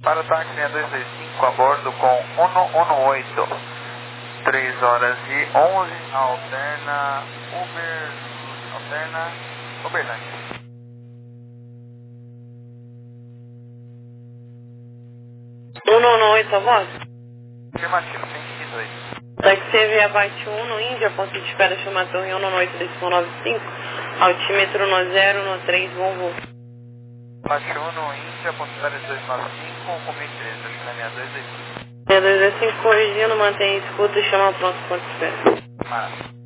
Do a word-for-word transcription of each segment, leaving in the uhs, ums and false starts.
Para o táxi seis dois dois cinco, a bordo com cento e oito. três horas e onze, alterna Uber, alterna Uberlândia. cento e oito, a voz? Afirmativo, cento e dois. Taxi via Byte um no Índia, ponto de espera chama Torre cento e oito, decimal noventa e cinco, altímetro no zero, no três, bom voo. Byte um no Índia, ponto de espera dois nove cinco, com mil e treze, acho que é seis dois dois cinco. seis dois dois cinco, corrigindo, mantém escuta e chama pronto, ponto de espera. Maravilha.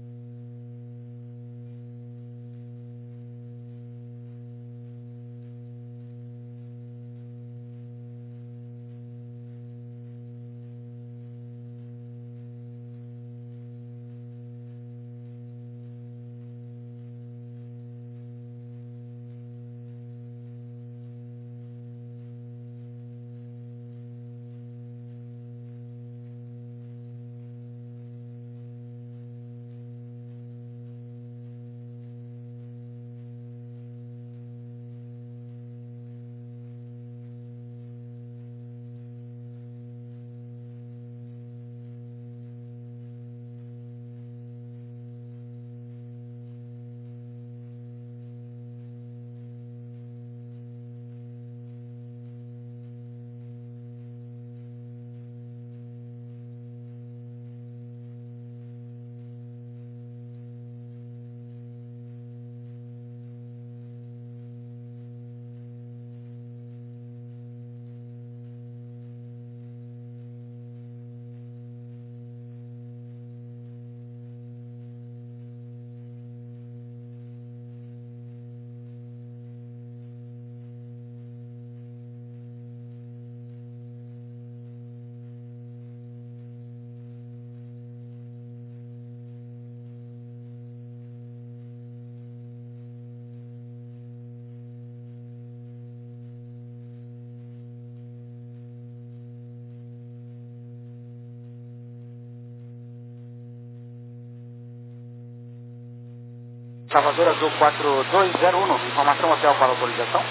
Salvador Azul quatro dois zero um, informação hotel para autorização.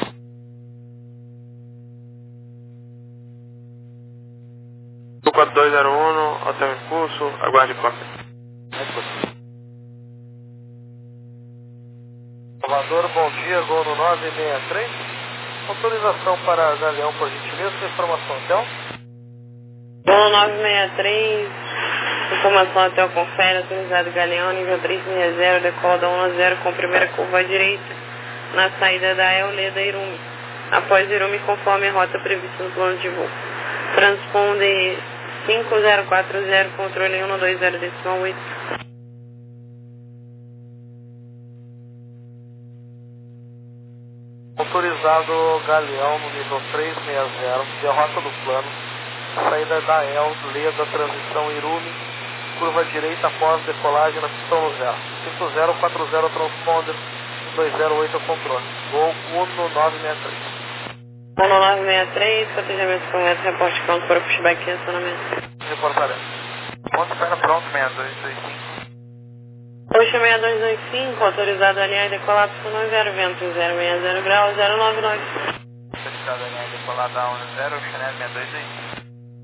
quatro dois zero um, hotel em curso, aguarde cópia. Salvador, bom dia, gol no nove seis três. Autorização para Galeão, por gentileza, informação hotel. Gol nove seis três, informação hotel confere, autorizado Galeão, nível três seis zero, decola da um a zero com primeira curva à direita, na saída da Euleda Irumi. Após Irumi, conforme a rota prevista no plano de voo. Transponder cinco zero quatro zero, controle cento e vinte e zero, decimal oito. Autorizado Galeão no nível três seis zero, via rota do plano, saída da El, Leda, transição Irumi, curva direita após decolagem na pistão no zero. cinco zero quatro zero, transponder dois zero oito, controle. Gol um nove seis três. um nove seis três, cotejamento correto, reporte pronto para pushback e acionamento. Reportaremos. Ponto espera pronto, seis dois dois cinco. Oxa seis dois dois cinco, autorizado L A decolar para zero, vento zero seis zero grau, zero nove nove. Autorizado L A decolar da um zero, Chanel seis dois dois cinco.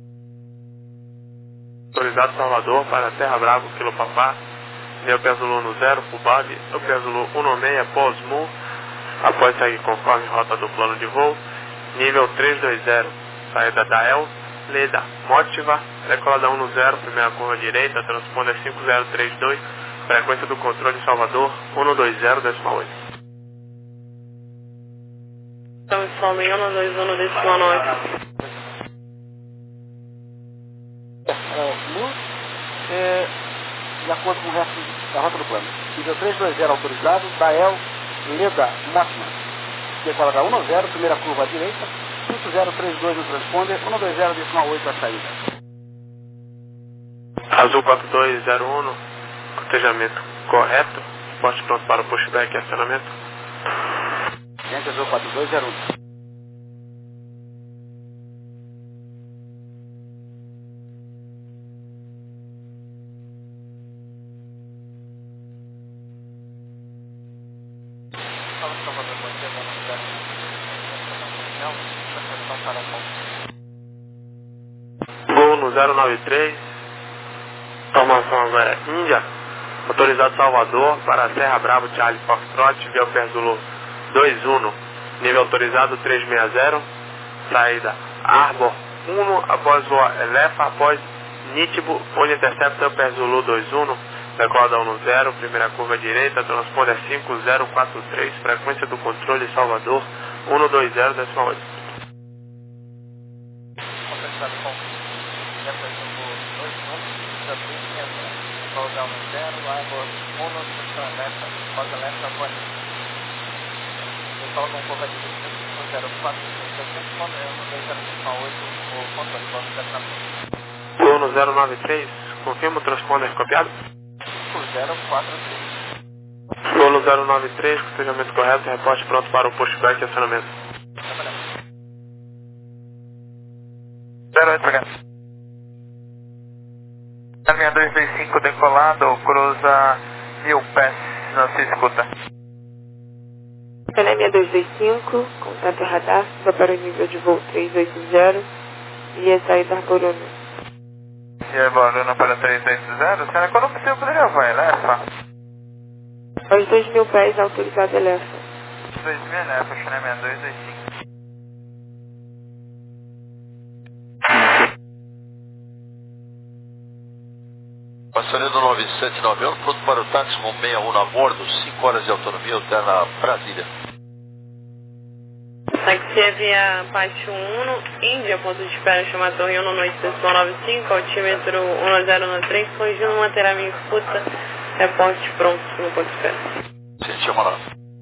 Autorizado Salvador para Terra Bravo, Kilo Papá, Neo Peso no zero, Fubab, Eu Peso um seis, pós-mu, após seguir conforme rota do plano de voo, nível três dois zero, saída da El, Leda, Motiva, decolada um zero, primeira curva direita, transponder cinco zero três dois, frequência do controle Salvador, cento e vinte, decimal oito. Então, some cento e vinte e um, decimal nove. Mu, é, de acordo com o resto da rota do plano. Nível três dois zero autorizado, Dael, Leda, Motima. Decola da um zero, primeira curva à direita, cinco zero três dois no transponder, cento e vinte, decimal oito a saída. Azul quatro dois zero um, cotejamento correto, poste pronto para o pushback e acionamento. Gente, Azul quatro dois zero um. Salvador, bom dia, gol no zero. Não, para São Paulo. um zero nove três, formação agora é Índia, autorizado Salvador para Serra Bravo, Charlie Foxtrot, via Pé Zulu dois um, nível autorizado três seis zero, saída Arbor um, após voar Elefa, após Nitibo, onde intercepta o Pé Zulu dois um, decola um zero, primeira curva direita, transponder cinco zero quatro três, frequência do controle Salvador um dois zero, decimal oito. Autorizado com Pé Zulu dois um, via três seis zero, decola um zero, Arbor um, transponder Elefa, após Elefa, após decola com curva direita cinco zero quatro três, transponder um dois zero, decimal oito, o controle pode ser um zero nove três, confirma o transponder copiado? cinco zero quatro três. Golo zero nove três, procedimento correto, reporte pronto para o pushback e acionamento. zero oito, obrigado. seis dois dois cinco decolado, cruza mil pés na sua escuta. seis dois dois cinco, contato radar, suba para o nível de voo três oito zero e a saída Arboruna. E a Arboruna para três oito zero, será quando possível poderia voar, Elefa? Aos dois mil pés, autorizado Elefa. dois mil Elefa, China seis dois dois cinco. Passageiro nove sete nove um, pronto para o táxi com sessenta e um a bordo, cinco horas de autonomia, alterna Brasília. Táxi é via Pátio um, Índia, ponto de espera, chama Torre um, noite seção nove cinco, altímetro um zero nove três, corrigindo, manter a minha escuta, reporte pronto no ponto de espera. Sim, chama lá.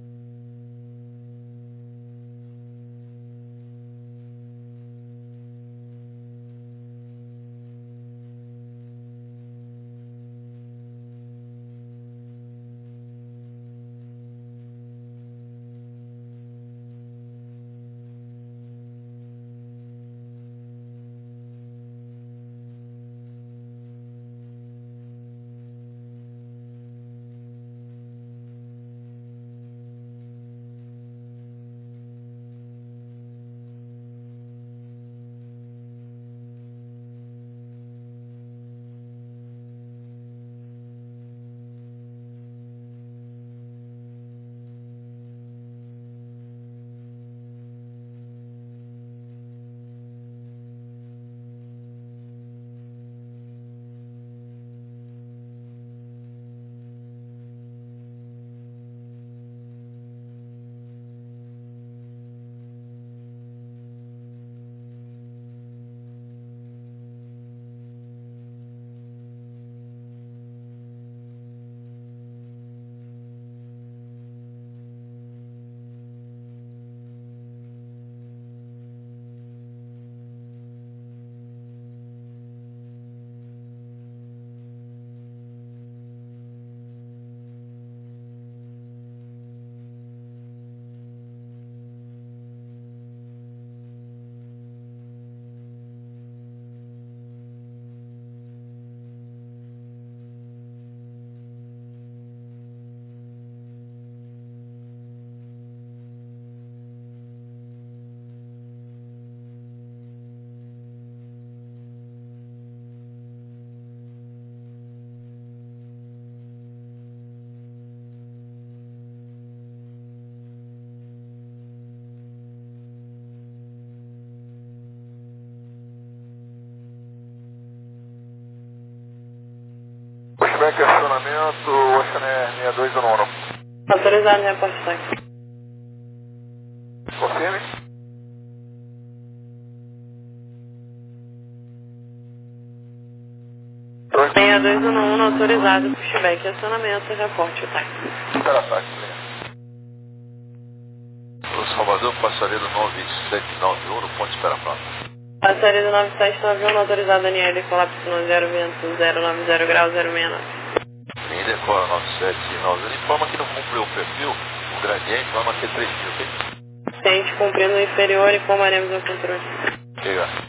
Pushback e acionamento, Oceaner seis dois um um. Autorizado, reporte táxi. Confirme. seis dois um um, autorizado, pushback e acionamento, reporte táxi. Espera táxi, obrigado. O Salvador, passageiro nove sete nove um, no ponto de espera pronto. Passageiro nove sete nove um, autorizado Daniel, decolar para zero vento zero nove zero grau zero seis nove. Linha decora nove sete nove um, informa que não cumpriu o perfil, o gradiente, informa que é três mil, ok? Ciente cumprindo o inferior, informaremos ao controle. Obrigado.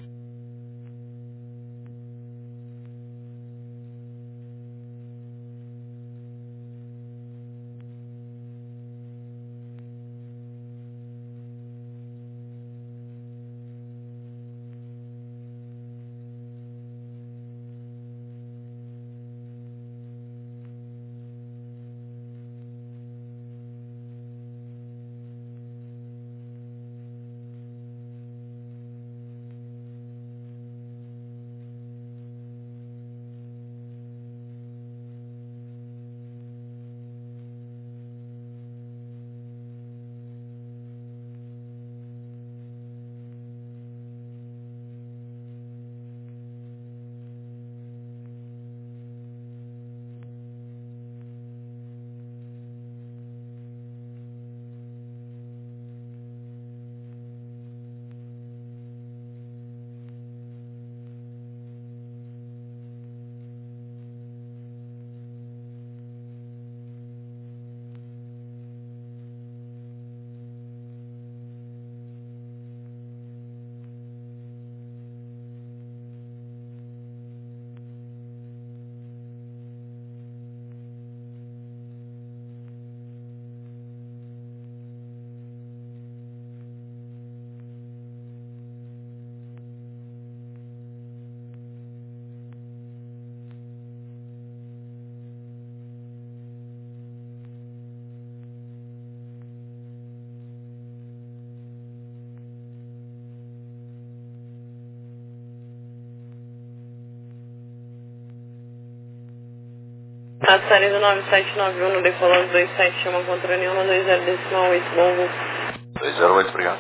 A série do nove sete nove um no decolando dois sete chama contra nenhuma dois zero decimal oito, bom voo. dois zero oito, obrigado.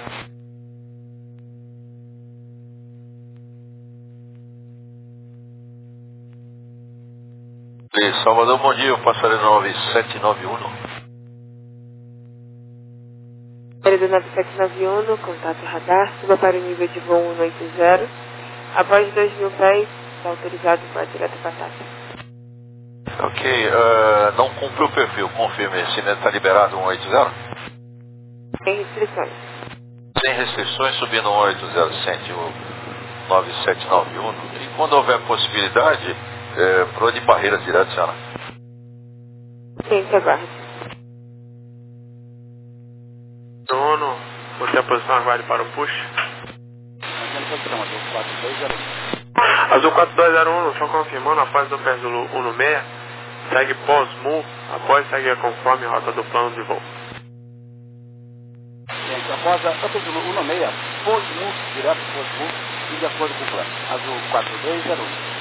E Salvador, bom dia, o passarinho nove sete nove um. Série do nove sete nove um, contato radar, suba para o nível de voo cento e oitenta. Após dois mil pés, está autorizado para direto para taxa. Ok, uh, não cumpriu o perfil, confirme, esse net está liberado cento e oitenta? Sem restrições. Sem restrições, subindo cento e oitenta, sente o nove sete nove um. E quando houver possibilidade, é, pro de barreira direto, senhora? Sim, te aguarde. Dono, você a posição aguarde para o push. Azul quatro dois zero um, só confirmando, após do pé Zulu um no seis, segue pós-mu, após segue conforme rota do plano de voo. Gente, após a Papa Zulu um no seis, pós-mu, direto pós-mu, e de acordo com o plano. Azul quatro dois zero um.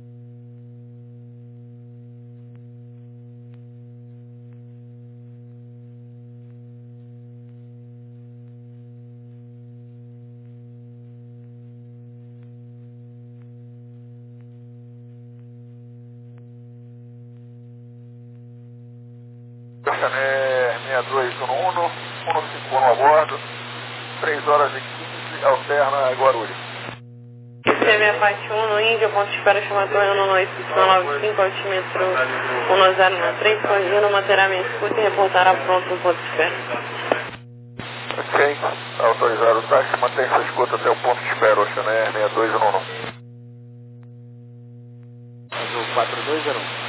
Cachané seis dois um um, um cinco um a bordo, três horas e quinze, alterna Guarulhos. C M Apache um no Índia, ponto de espera chamado Ano noite, nove cinco, altímetro um zero três, corrigindo, manterá minha escuta e reportará pronto no ponto de espera. Ok, autorizado o táxi, mantém sua escuta até o ponto de espera, Oceané seis dois um um. Azul quatro dois zero um.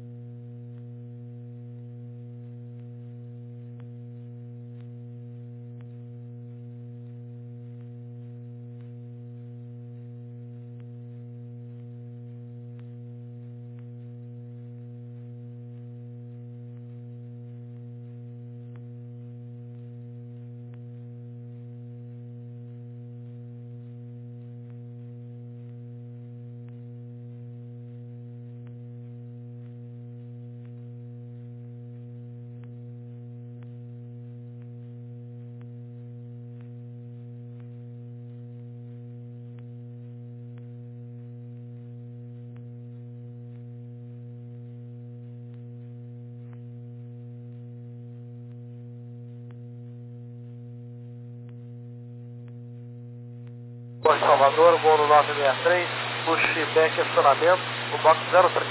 Bom, Salvador, voo no nove seis três, pushback acionamento, o box zero três.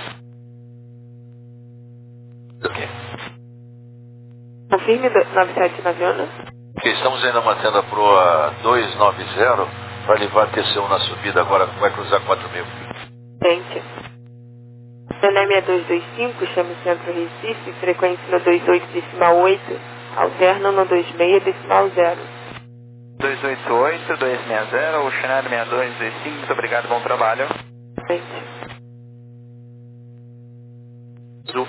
Ok. Confirme nove sete nove um. Ok, estamos ainda mantendo a proa dois nove zero para levar T C um na subida, agora vai cruzar quatro mil. Gente. Cané seis dois dois cinco, chame Centro Recife, frequência no dois oito decimal oito, alterna no dois seis decimal zero. dois oito oito, dois seis zero, o Schneider seis dois dois cinco, muito obrigado, bom trabalho. Gente. Azul.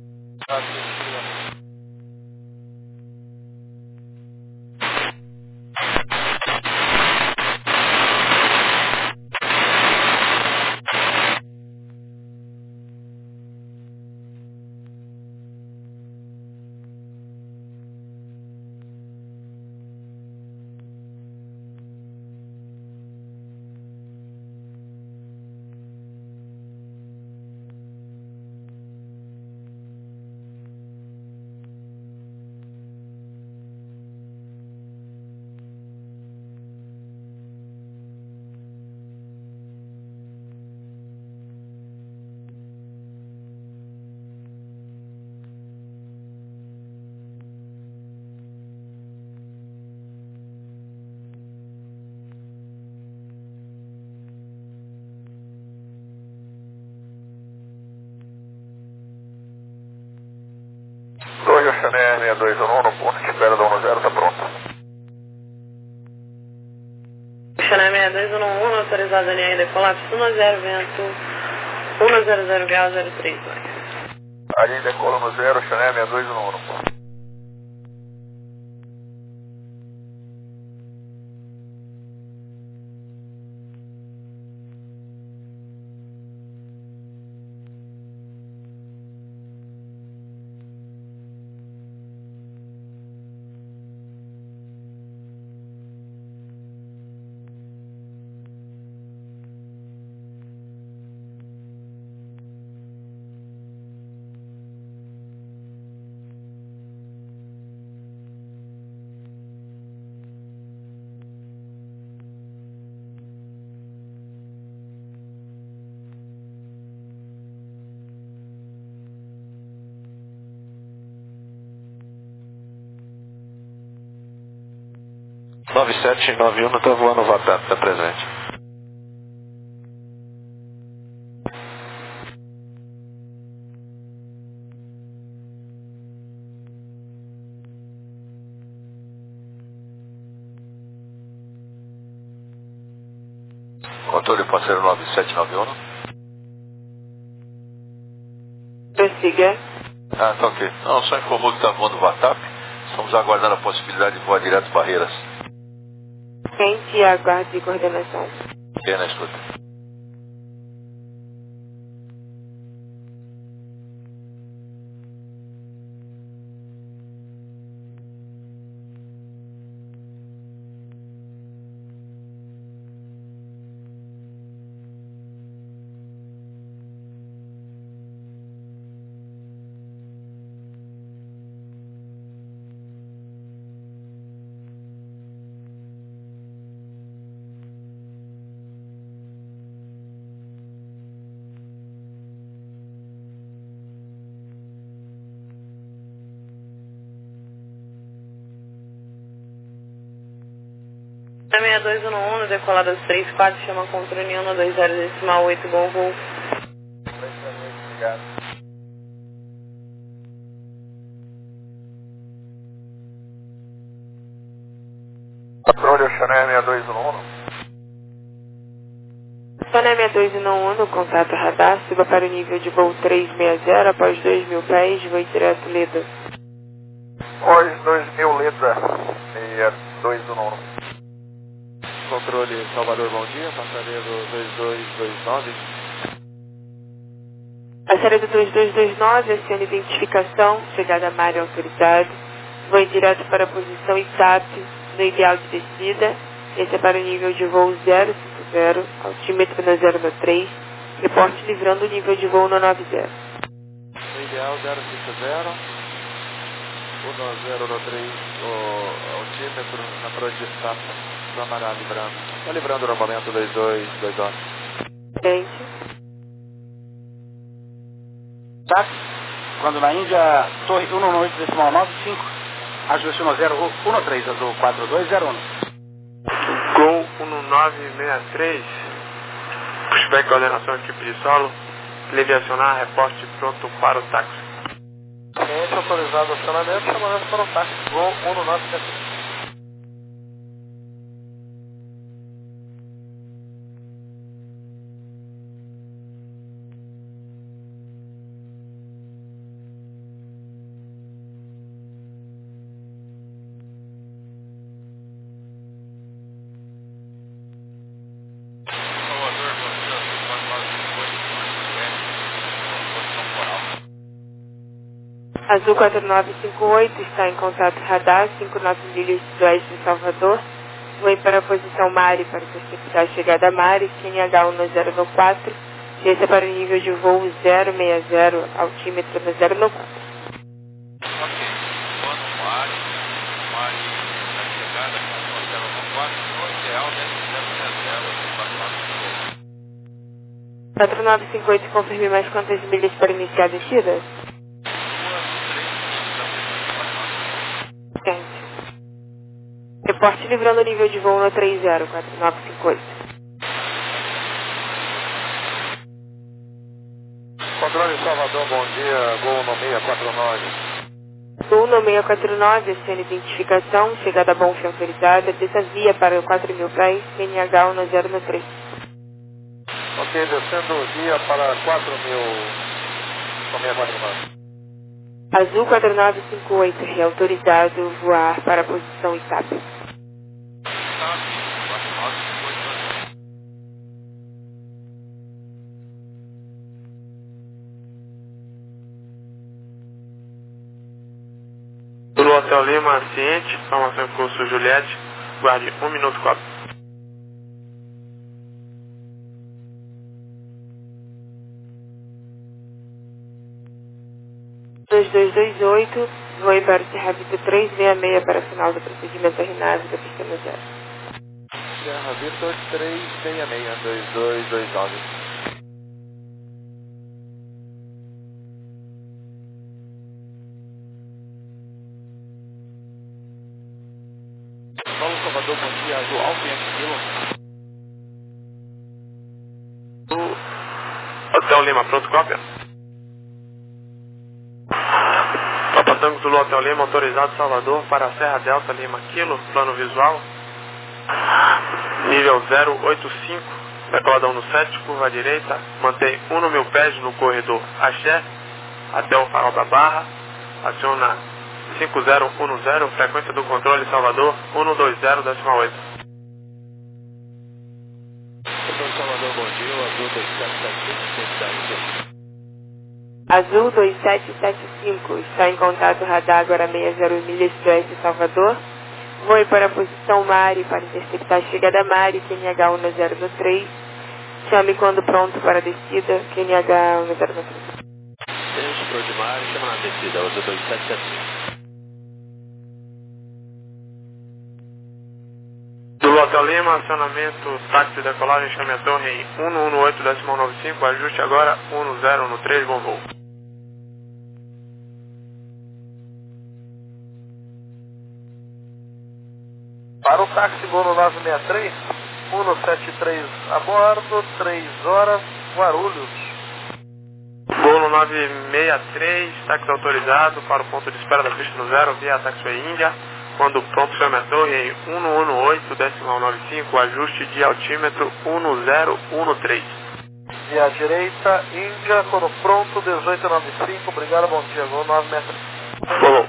Torre Oceané seis dois um um, no ponto de espera da um zero, está pronto. Xané seis dois um um, autorizado a linha de colapso um zero, vento um zero zero grau zero três dois. A linha decola no zero, Oceané seis dois um um, no ponto. nove sete nove um está voando o VATAP, está presente. Controle parceiro nove sete nove um. Prossiga. Ah, tá ok. Não, só informou que está voando o VATAP. Estamos aguardando a possibilidade de voar direto Barreiras. Quente e aguarde coordenação. Ok, na escuta. seis dois um um, decolada dos três quatro, chama contra União no dois zero decimal oito, bom voo. Obrigado. Controle Oceané seis dois um um. Oceané seis dois um um, no contato radar, suba para o nível de voo trezentos e sessenta após dois mil pés, voo direto Leda. Após dois mil Leda, seis dois um um. Controle Salvador, bom dia, passageiro dois dois dois nove. Passageiro dois dois dois nove, acione identificação, chegada a área autorizada, voo direto para a posição I T A P, no ideal de descida, esse é para o nível de voo zero cinco zero, altímetro no zero no três, reporte livrando o nível de voo no nove zero. No ideal zero cinco zero, um zero no três, o altímetro na projeção. Câmara livrando. Está livrando no momento dois dois dois nove. Gente. Tá? Quando na Índia, torre um nove oito decimal nove cinco, azul zero um três, azul quatro dois zero um. Gol um nove seis três, pushback coordenação equipe de solo, leve acionar, reporte pronto para o táxi. Cliente autorizado o acionamento, chamamento para o táxi, Gol um nove seis três. Azul quatro nove cinco oito está em contato radar, cinco nove milhas sudoeste de Salvador. Voe para a posição Mari para interceptar a chegada a Mari, Q H um no zero no quatro. Desça para o nível de voo zero seis zero, altímetro no zero no quatro. Ok, voando Mari, Mari na chegada com zero no quatro, no ideal zero seis zero, quatro nove cinco oito, confirme mais quantas milhas para iniciar a descida? Reporte livrando o nível de voo no três zero, quatro nove cinco oito. Controle Salvador, bom dia, Gol no seis quatro nove. Gol no seis quatro nove, acione identificação, chegada a Bonfim autorizada, desça via para quatro mil pés, N H um no zero no três. Ok, descendo via para quatro mil, com seis quatro nove. Azul quatro nove cinco oito, reautorizado, voar para a posição I T A P. Pelo Hotel Lima, ciente, informação em curso Juliette, guarde um minuto quatro. dois dois dois oito, voe para o Serra Vitor trezentos e sessenta e seis para final do procedimento RNAV da pista no zero. Serra Vitor trezentos e sessenta e seis, dois dois dois nove. Vamos, Salvador. Salvador, bom dia, Azul Alfa Yankee Kilo. Hotel Lima, pronto, cópia. Papa Tango Zulu Hotel Lima, autorizado Salvador para a Serra Delta Lima Kilo, plano visual. Nível zero oito cinco, decoladão no sete, curva à direita, mantém um no mil pés no corredor Axé, até o farol da Barra, aciona cinco zero um zero, frequência do controle Salvador, cento e vinte, decimal oito. Salvador, bom dia, o Azul dois sete sete cinco, Azul dois sete sete cinco, está em contato radar agora sessenta milhas do oeste Salvador. Voe para a posição Mari para interceptar a chegada Mari, Q N H um zero um três. Chame quando pronto para a descida, Q N H um zero um três. Deixa pro de Mari, chama na descida, Azul dois sete sete cinco. Do Hotel Lima, acionamento, táxi de decolagem, chame a torre em cento e dezoito, decimal noventa e cinco, ajuste agora um zero um três, bom voo. Para o táxi Golo nove seis três, cento e setenta e três a bordo, três horas, Guarulhos. Golo nove seis três, táxi autorizado para o ponto de espera da pista no zero, via Taxiway Índia. Quando pronto, chame a torre em cento e dezoito, decimal noventa e cinco, ajuste de altímetro um zero um três. Via à direita, Índia, quando pronto, dezoito noventa e cinco, obrigado, bom dia, Golo nove seis três. Golo.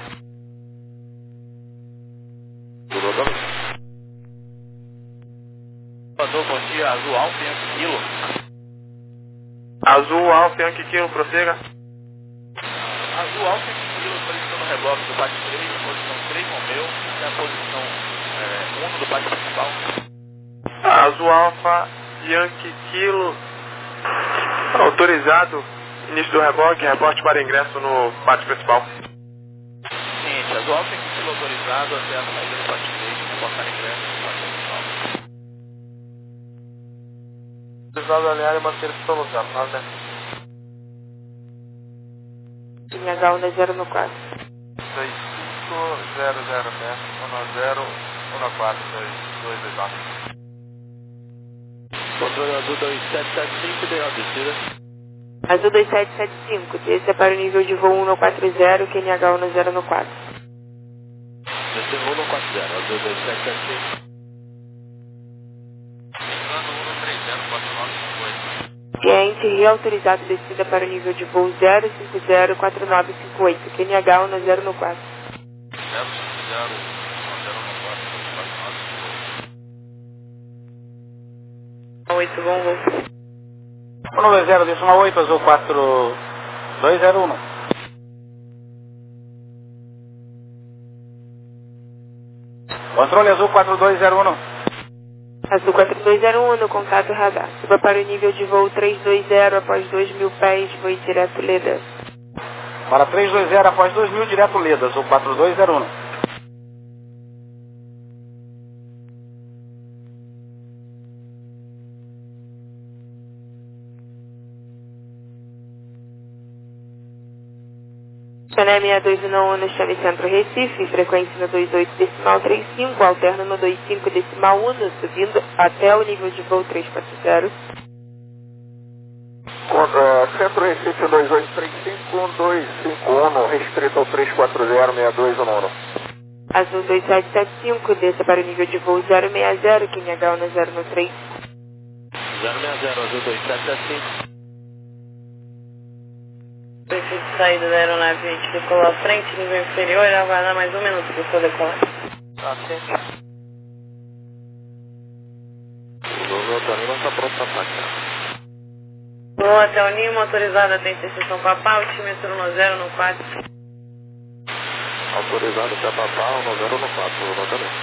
Salvador, bom dia, Azul Alfa Yankee Kilo. Azul Alfa Yankee Kilo, prossiga. Azul Alfa Yankee Kilo, posição no reboque do bate três, posição três Romeu, e a posição um do bate principal. Azul Alfa Yankee Kilo, autorizado, início do reboque, reporte para ingresso no bate principal. Seguinte, Azul Alfa Yankee Kilo autorizado até a saída do bate três, reportar ingresso no bate principal. Autorizado a alinhar e manter esse no zero, nove seis três. Q N H um zero um quatro. dois cinco zero zero sete um zero um quatro dois dois dois nove. Controle Azul dois sete sete cinco, deu a descida. Azul dois sete sete cinco, desça para o nível de voo cento e quarenta, Q N H um zero um quatro. Desceu um zero quatro zero, Azul dois sete sete cinco. Cliente reautorizado descida para o nível de voo zero cinco zero quatro nove cinco oito, Q N H um zero um quatro. oito, bom voo. um dois zero, decimal oito, Azul quatro dois zero um. Controle Azul quatro dois zero um. Azul quatro dois zero um, no contato radar. Suba para o nível de voo trezentos e vinte após dois mil pés, voe direto Leda. Para trezentos e vinte após dois mil, direto Leda, Azul quatro dois zero um. Chané seis dois um no chame Centro Recife, frequência no vinte e oito decimal trinta e cinco, alterno no vinte e cinco decimal um, subindo até o nível de voo trezentos e quarenta. Uh, Centro Recife dois oito três cinco um dois cinco um, restrito ao trezentos e quarenta seis dois um um. Azul dois sete sete cinco, desça para o nível de voo zero seis zero, Q N H um zero um três. zero seis zero, Azul dois sete sete cinco. Perfil de saída da aeronave, a gente decolou à frente, nível inferior, e aguardar mais um minuto para o seu decolar. Tá, ciente. O Hotel Lima está pronto para atacar. O Hotel Lima, autorizado até interseção com a P A, altímetro um zero um quatro. Autorizado até a Papá, um zero um quatro, o Hotel Lima.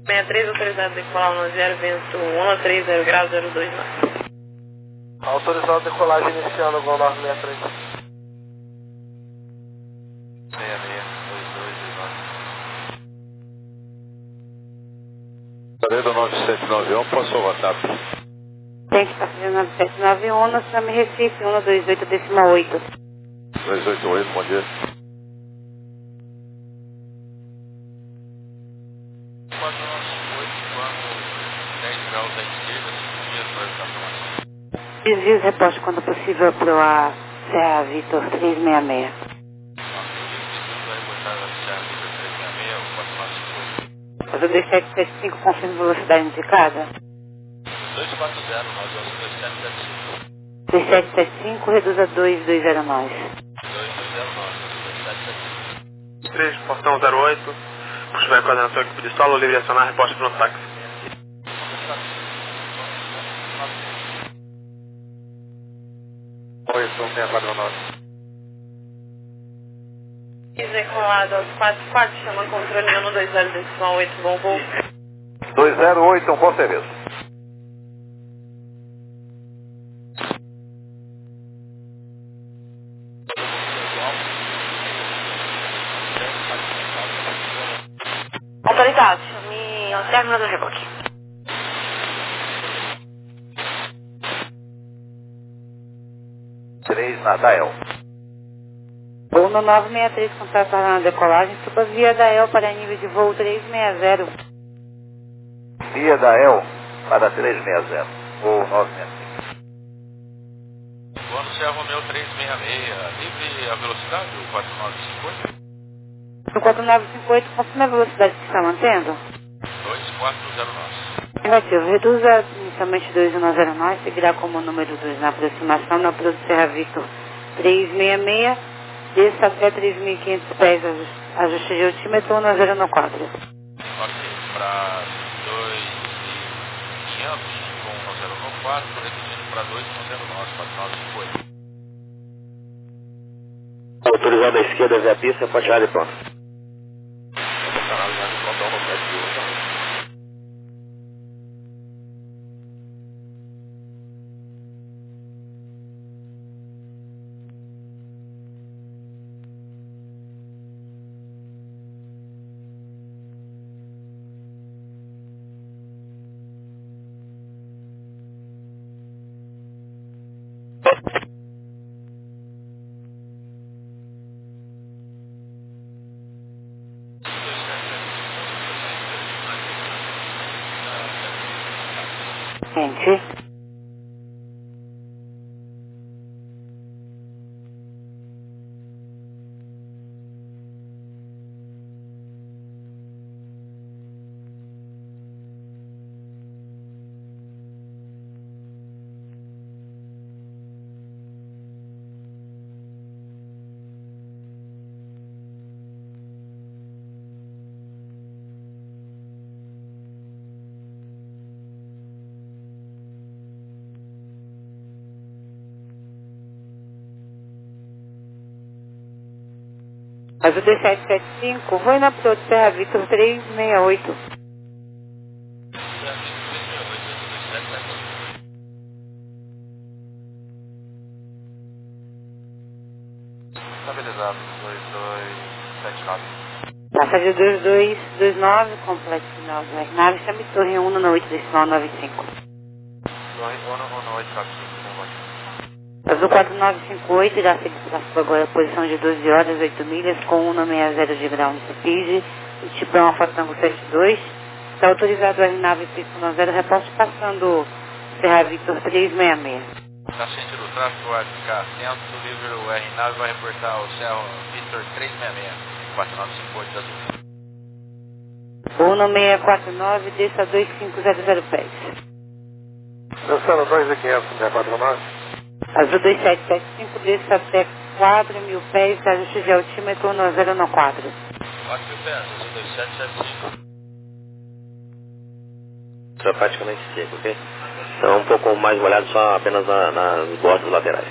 sessenta e três, autorizado decolar um zero, vento um três zero graus, zero dois nove. Autorizado decolagem iniciando, Gol nove seis três. seis seis, dois dois dois nove. Laredo nove sete nove um, passou o WhatsApp. Gente, passageiro nove sete nove um, nosso nome Recife, um dois oito decimal oito. dois oito oito, bom dia. quatro nove oito, plano dez graus à esquerda, cinco dias para estação. Desvios reposto quando possível para a Serra Vitor trezentos e sessenta e seis. Vai reportar a Serra Vitor trezentos e sessenta e seis, quatro nove oito. Azul dois sete sete cinco, confirme velocidade indicada. dois quatro zero, nós vamos dois sete sete cinco. dois sete sete cinco, reduza dois dois zero nove. dois dois zero nove, dois sete sete cinco. três, portão zero oito. Puxa a coordenação equipe de solo, livre acionar, reposta pronto táxi. Oi, sou seis quatro nove. Decolado aos quatro quatro, chama controle um dois zero decimal oito, bom voo. dois zero oito, um bom serviço. Autorizado, chame ao término do reboque. três na Dael. Voo no nove seis três, contato na decolagem, suba via Dael para nível de voo trezentos e sessenta. Via Dael para trezentos e sessenta. Voo nove seis três. Plano Serra Romeo trezentos e sessenta e seis, livre a velocidade, o quatro nove cinco oito. No quatro nove cinco oito, confirme a velocidade que está mantendo. dois quatro zero nove. Negativo, reduza inicialmente dois um zero nove, seguirá como número dois na aproximação, na Produto Serra Vitor trezentos e sessenta e seis, desça até três mil e quinhentos pés, ajuste, ajuste de altímetro um zero quatro. Ok, para dois mil e quinhentos com um zero quatro, reduzindo para dois um zero nove, quatro nove cinco oito. Autorizado à esquerda, via pista, pode área e pronto. Gente. Azul dois sete sete cinco, vou na Produto Serra Vitor trezentos e sessenta e oito. Estabilizado, dois dois sete nove. Passageiro dois dois dois nove, completo final do R nove, chame torre um no oito decimal nove cinco. Torre um no oito quatro cinco, bom dia. Azul quatro nove cinco oito, irá seguir para sua agora posição de doze horas, oito milhas, com um sessenta de ground speed, o tipo é uma Fotango setenta e dois, está autorizado o R nove pisco zero, reposto passando Serra Vitor trezentos e sessenta e seis. Na sentido do tráfego, vai ficar atento, livre o R nove vai reportar o Serra Vitor trezentos e sessenta e seis, quatro nove cinco oito azul. Uno seis quatro nove, desça dois cinco zero zero pés. Descendo dois mil e quinhentos, seis quatro nove. Azul dois sete sete cinco, desça até quatro mil pés, ajuste de altímetro um zero quatro. quatro mil pés, azul dois sete sete cinco. Isso é praticamente seco, ok? Então um pouco mais molhado só apenas na, nas bordas laterais.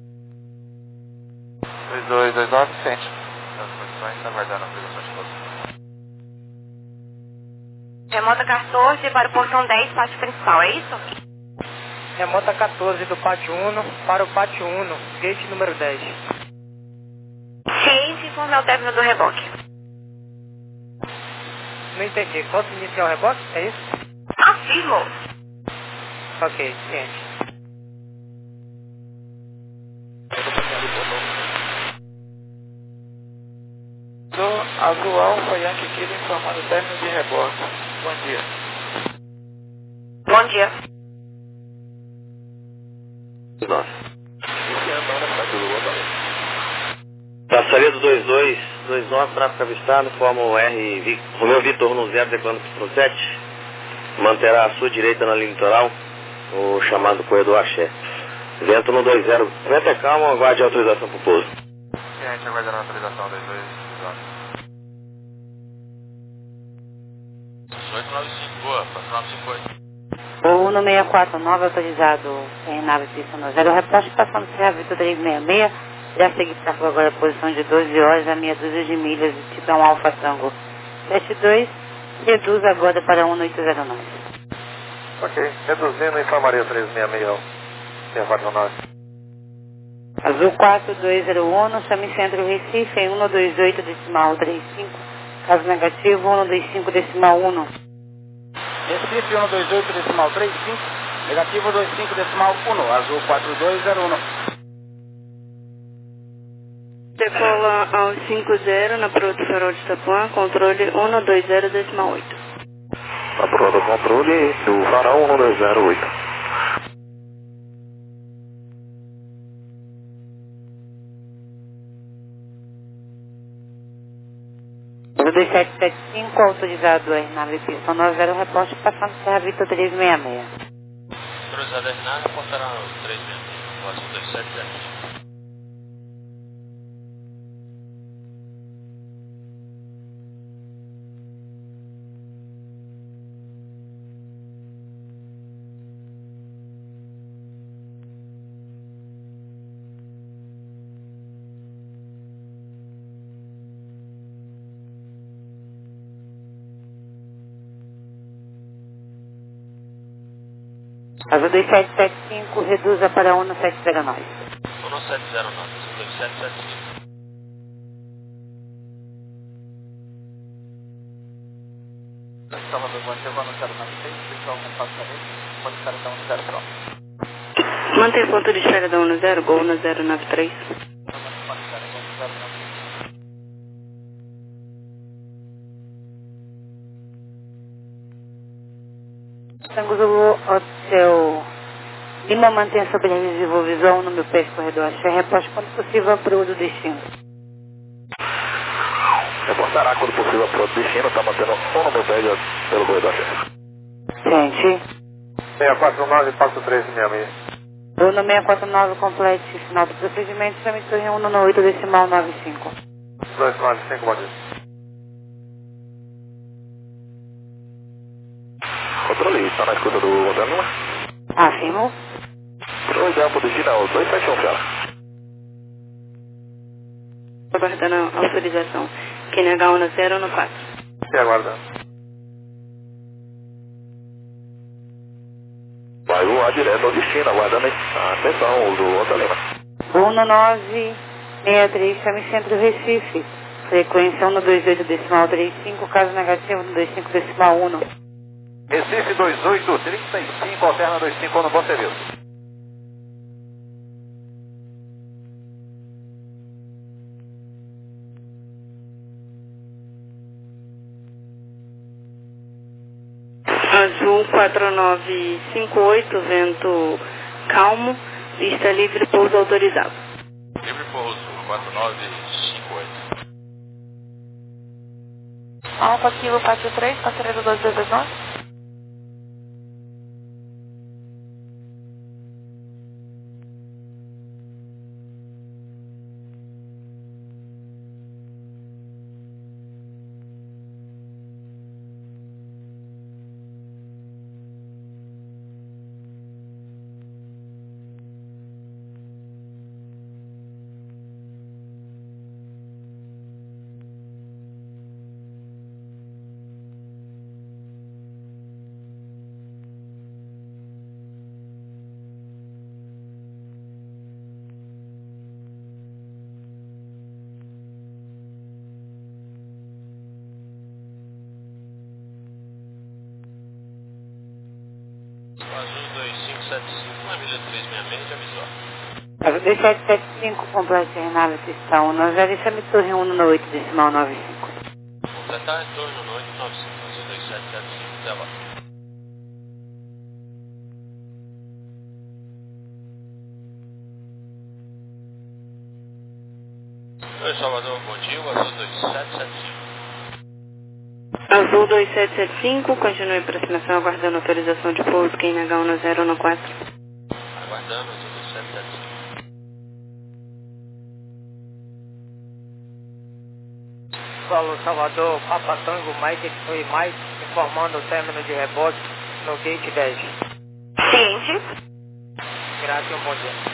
dois dois dois nove, sente. As condições, está aguardando a aplicação de todos. Remota remota quatorze para o portão dez, pátio principal, é isso? Remota quatorze do pátio um para o pátio um, gate número dez. Ciente, informe ao término do reboque. Não entendi. Quanto inicial reboque? É isso? Afirmo. Ok, ciente. Azul Alfa Yankee Kilo informando o término de reboque. Bom dia. Bom dia. Nossa. Passaria do dois dois dois nove, tráfego avistado, forma o R, Romeu Vitor um zero, declando para o sete. Manterá a sua direita na linha litoral, o chamado corredor Axé. Vento no dois zero, vento é calmo, aguarde a autorização para o pouso. Sim, a gente aguarda a autorização dois dois nove. oito nove cinco, boa, quatro nove cinco oito. O uno seis quatro nove autorizado em nave pista no zero, reposte passando Serra Vitor três seis seis, já seguir para agora a posição de doze horas a meia dúzia de milhas de Titão Alfa Tango sete dois, reduz agora para um oito zero nove. Ok, reduzindo em Maria três seis seis, Serra quatro nove. Azul quatro dois zero um, chame Centro Recife em um dois oito decimal trinta e cinco, caso negativo um dois cinco decimal um. Recife um dois oito decimal trinta e cinco, negativo um dois cinco decimal um, azul quatro dois zero um. Decola ao cinco zero na proa do farol de Itapuã, controle um dois zero decimal oito. Na proa do controle do farol um dois zero oito. dois sete sete cinco, autorizado a nave pista nove zero, reposte passando Serra Vitor três seis seis. Autorizado a nave, reportará o três seis seis, o azul dois sete sete. Azul dois sete sete cinco, reduza para um sete zero nove. um sete zero nove, azul dois sete sete cinco. Salvador, bom dia, vou anunciar o nove seis, pessoal, aumentado também, pode estar então no zero pronto. Mantém ponto de espera da um zero, Gol no zero nove três. Tango Zulu, Hotel Lima, mantenha sobrevivo visual no meu pé corredor Axé, reposte quando possível para o do destino. Reportará quando possível para o destino, está mantendo um no meu pé pelo corredor Axé. Gente. seis quatro nove, passo três seis seis. Uno seis quatro nove, complete final do procedimento, chame torre um no oito decimal nove cinco. dois nove cinco, bom dia. Controle, está na escuta do Hotel Lima? Afirmo. O ideal para o destino é o dois sete um, cara. Aguardando a autorização. Q N H um zero no quatro. E aguardando. Vai voar direto ao destino, aguardando a atenção do Hotel Lima. um nove seis três, chame Centro Recife. Frequência um dois oito decimal trinta e cinco, caso negativo um dois cinco decimal um. Recife dois oito trinta e cinco, alterna dois cinco no bom serviço. Azul quatro nove cinco oito, vento calmo, pista livre, pouso autorizado. Livre pouso, quatro nove cinco oito. Alfa Kilo Pátio três, passageiro do doze dois nove. sete cinco, na milha três seis seis de Avisor. dois sete sete cinco, complete aeronave pista um nove zero, chame torre um no oito, decimal nove cinco. Completar retorno no oito nove cinco, azul dois sete sete cinco, até lá. Oi, Salvador, bom dia, o azul dois sete sete cinco. Azul dois sete sete cinco, continue a aproximação aguardando autorização de pouso, Q N H um zero um quatro. Aguardando, azul dois sete sete cinco. Solo Salvador, Papa Tango, Mike X-Ray Mike, informando o término de rebote no gate dez. Ciente. Graças e um bom dia.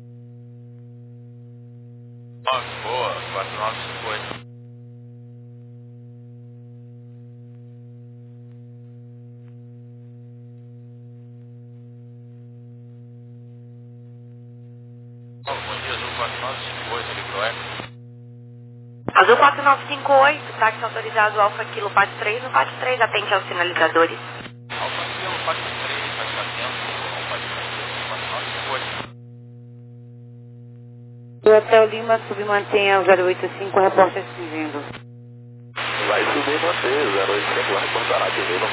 nove, boa, quatro nove cinco oito. Bom dia, azul quatro nove cinco oito, livro Eco. Azul quatro nove cinco oito, táxi autorizado Alfa Kilo Pat três, no Pat três atende aos sinalizadores. Alfa Kilo Pat três, faz quatrocentos, Alfa três, quatro nove cinco oito. O Hotel Lima submantenha o zero oito cinco, reporte vindo. Vai subir você, zero oito cinco, vai reportar aqui, viu?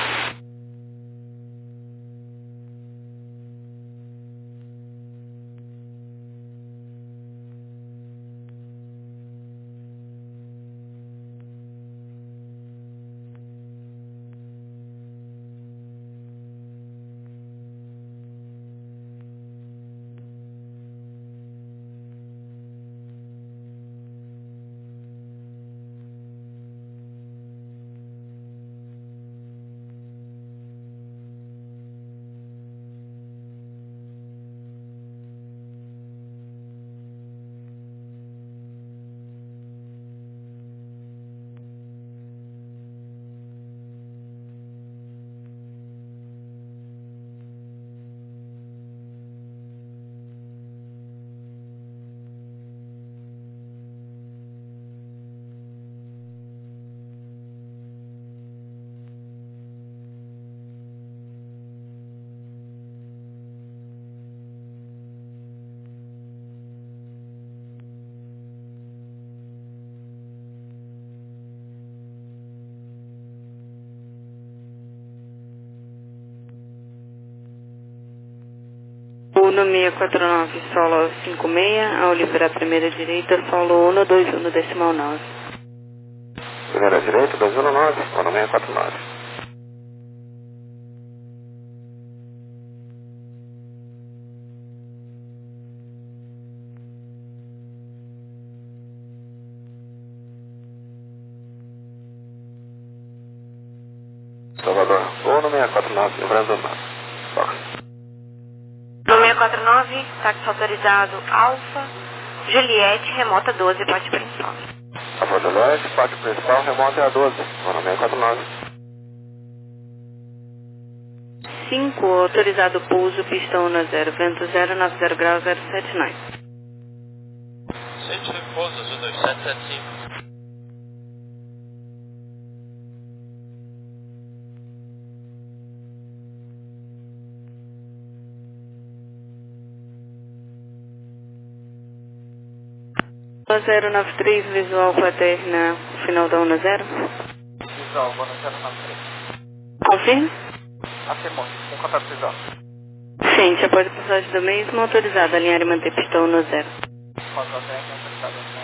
Uno seis quatro nove, solo cinco seis, ao liberar a primeira direita, solo um dois um decimal nove. Primeira direita, dois um nove, Uno seis quatro nove. Salvador, Uno seis quatro nove, lembrando o mapa. No seis quatro nove, táxi autorizado Alfa, Juliette, remota doze, pátio principal. Alfa Juliette, pátio principal, remota é a doze, Uno seis quatro nove. cinco, autorizado pouso, pista um zero, vento zero nove zero graus zero sete nove. Sente repouso, azul dois sete sete cinco. zero nove três, visual paterna, final da um zero. Visual, Uno zero nove três. Confirme? Afirmou, tem contato visual. Ciente, após a passagem do mesmo, autorizado a alinhar e manter pista um zero. Contato técnico, autorizado a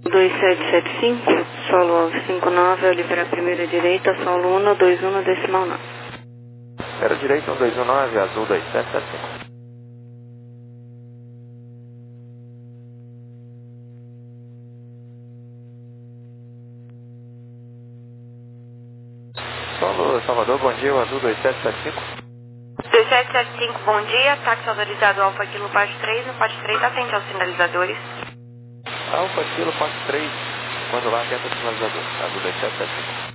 dois sete sete cinco, solo Alfa cinco nove, ao liberar a primeira direita, solo um dois um decimal nove. Era direita um dois um nove, azul dois sete sete cinco. Solo Salvador, bom dia, o azul dois sete sete cinco. dois sete sete cinco, bom dia, táxi autorizado Alfa Kilo Parte três, no Parte três atende aos sinalizadores. Alfa Kilo Parte três, quando lá atenta o sinalizador, azul dois sete sete cinco.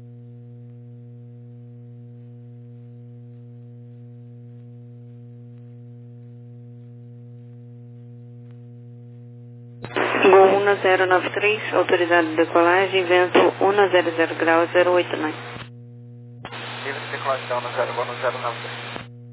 Gol um zero nove três, autorizado de decolagem, vento um zero zero grau zero oito nove. Nível de declaração no zero nove três.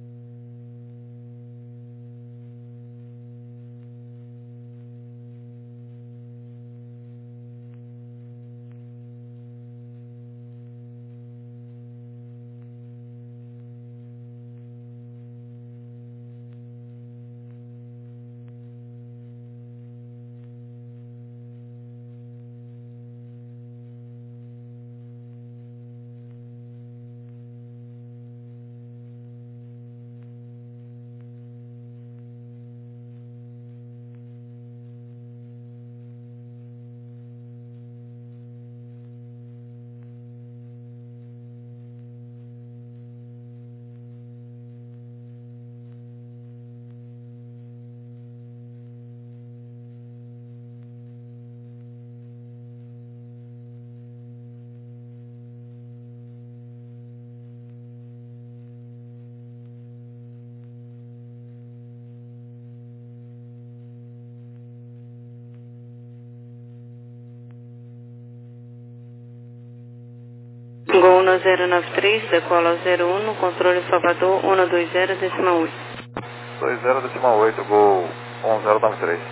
Gol um zero nove três, decola ao zero um, controle Salvador um dois zero decimal oito. dois zero decimal oito, gol um zero nove três.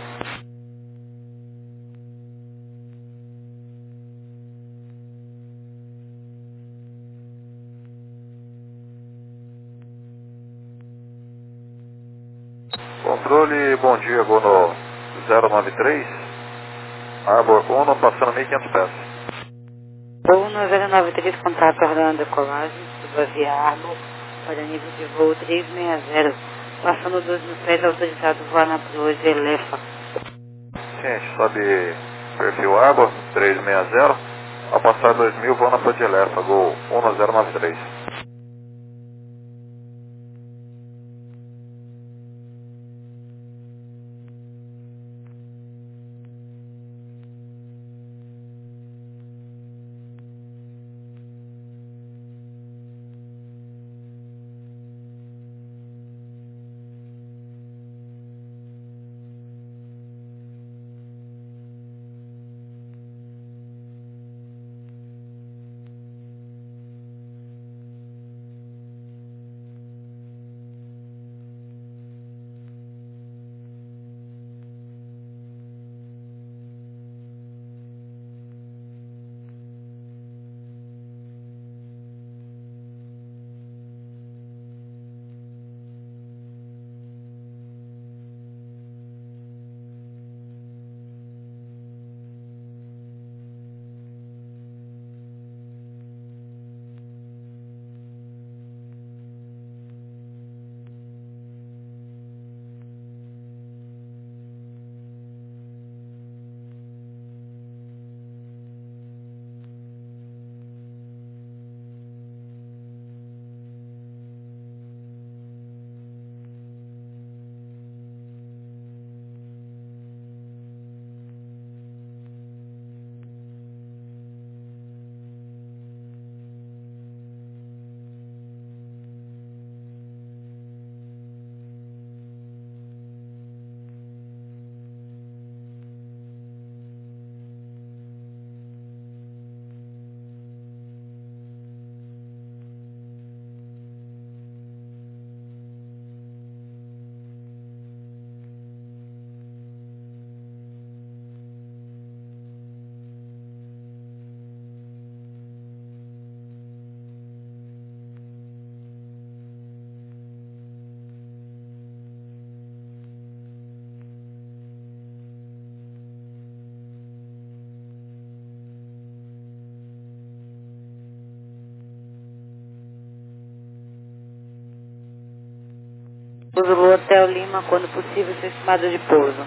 Controle, bom dia, gol no zero nove três, Arbor um, passando mil e quinhentos pés. Gol um zero nove três, contato ordenando decolagem, subavia Arbor, para nível de voo três seis zero, passando dois mil pés, autorizado voar na proa de Elefa. Sim, a gente sobe perfil Arbor três seis zero, ao passar dois mil, voa na proa de Elefa, gol um zero nove três. Zulu Hotel Lima, quando possível, seu estimado de pouso.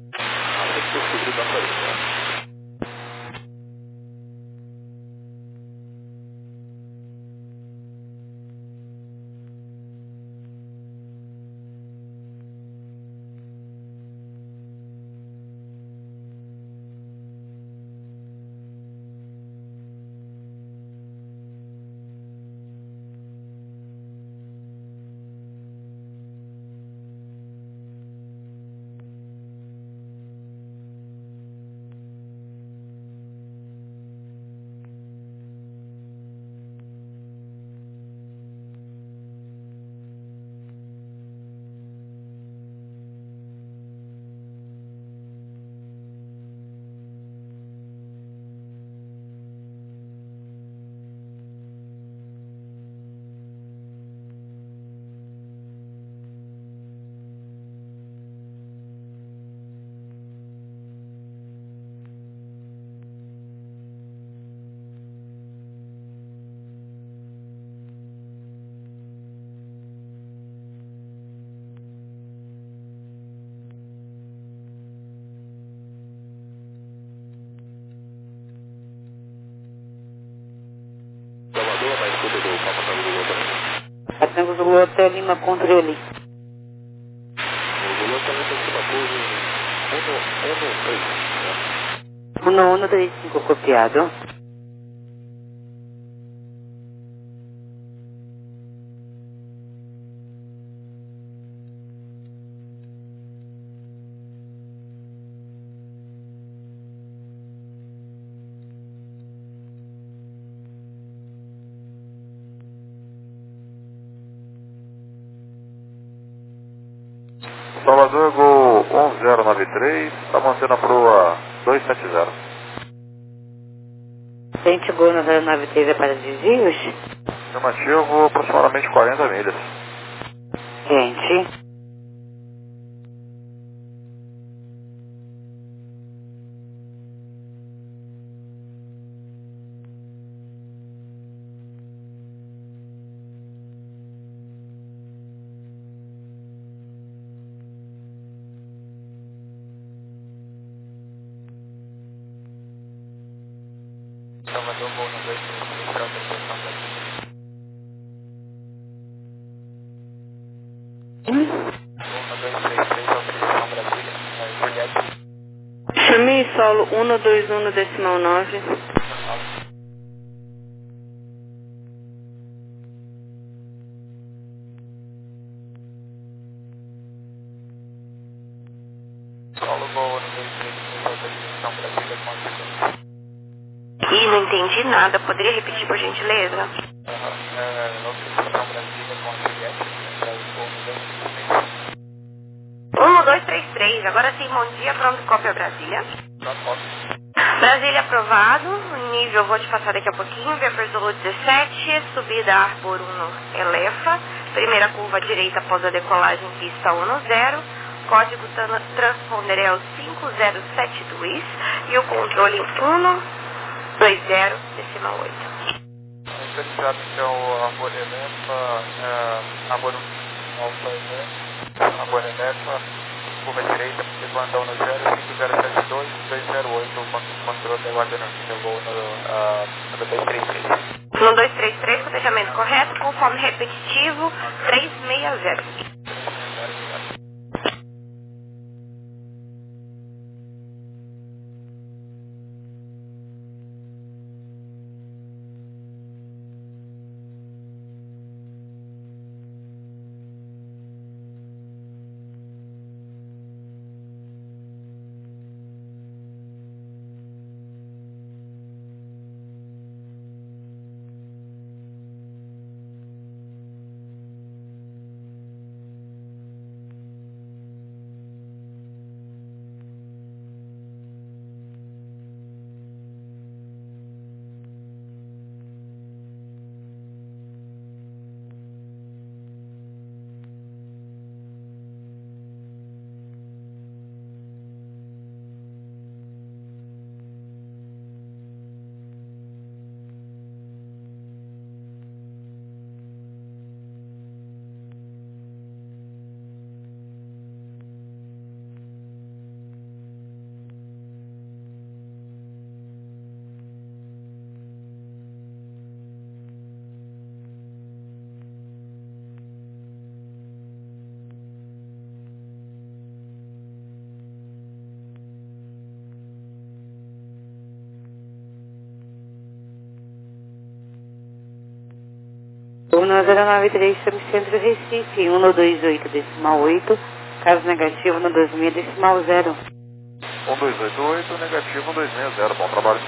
Tango Zulu Hotel Lima, controle. um um três cinco, copiado. Salvador, Gol um zero nove três, está mantendo a proa dois sete zero. Frente Gol um zero nove três é para desvios? Afirmativo, aproximadamente quarenta milhas. Gente. Salvador, Gol um dois três três para autorização Brasília. Juliette. Chame solo um dois um decimal nove. Solo Gol um dois três três, autorização Brasília com autorização. Ih, não entendi nada. Poderia repetir, por gentileza? Aham. É, autorização Brasília com Juliette. um dois três três, agora sim, bom dia, pronto, cópia Brasília. Brasília aprovado, nível vou te passar daqui a pouquinho, Vapor Zulu dezessete, subida Arbor um Elefa, primeira curva à direita após a decolagem, pista um zero, código transponder é o cinco zero sete dois e o controle um dois zero decimal oito. Autorizado então Arbor Elefa, uh, Arbor Alfa Elefa, Arbor Elefa, curva direita, levanta um zero, cinco zero sete dois, dois zero oito, o controle aguardando seu voo no dois três três. No dois três três, cotejamento correto, conforme repetitivo, três seis zero. Turno zero nove três, chame Centro Recife, cento e vinte e oito, decimal oito, caso negativo cento e vinte e seis, decimal zero. um dois oito oito, negativo cento e vinte e seis, zero, bom trabalho.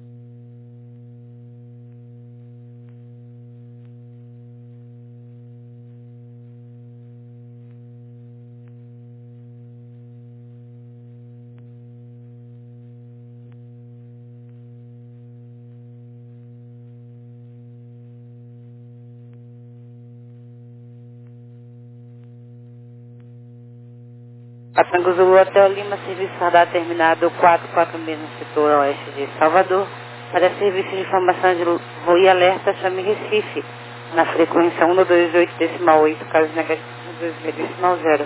Patango Zulu Hotel Lima, serviço radar terminado quatro quatro seis no setor oeste de Salvador. Para serviço de informação de voo e alerta, chame Recife, na frequência cento e vinte e oito, decimal oito, caso negativo cento e vinte e seis, decimal zero.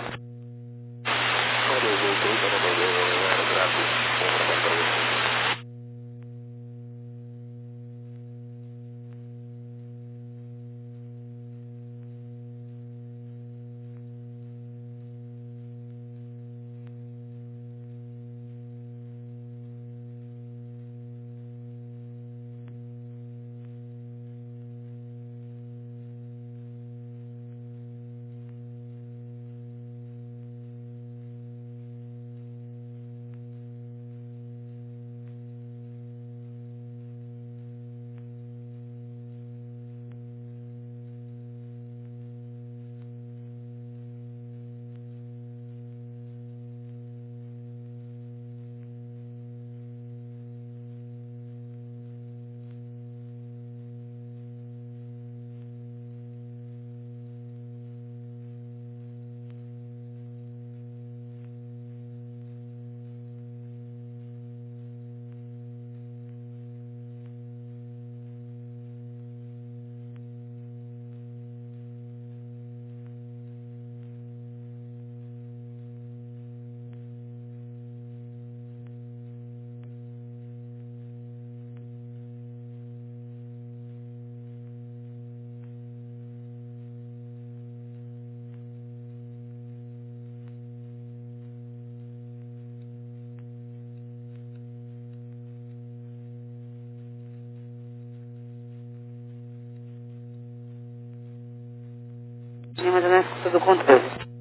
Lima da escuta do controle.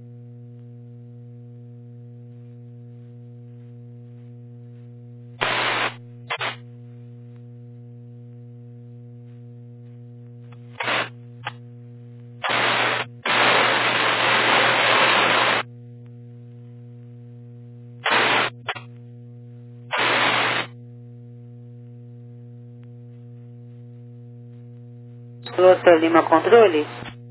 Hotel Lima controle.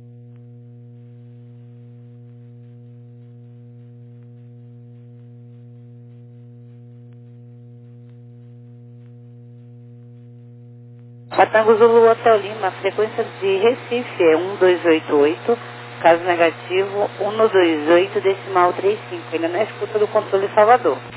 Patango Zulu Hotel Lima, frequência de Recife é um dois oito oito, caso negativo cento e vinte e oito, decimal trinta e cinco, ainda na escuta do controle Salvador.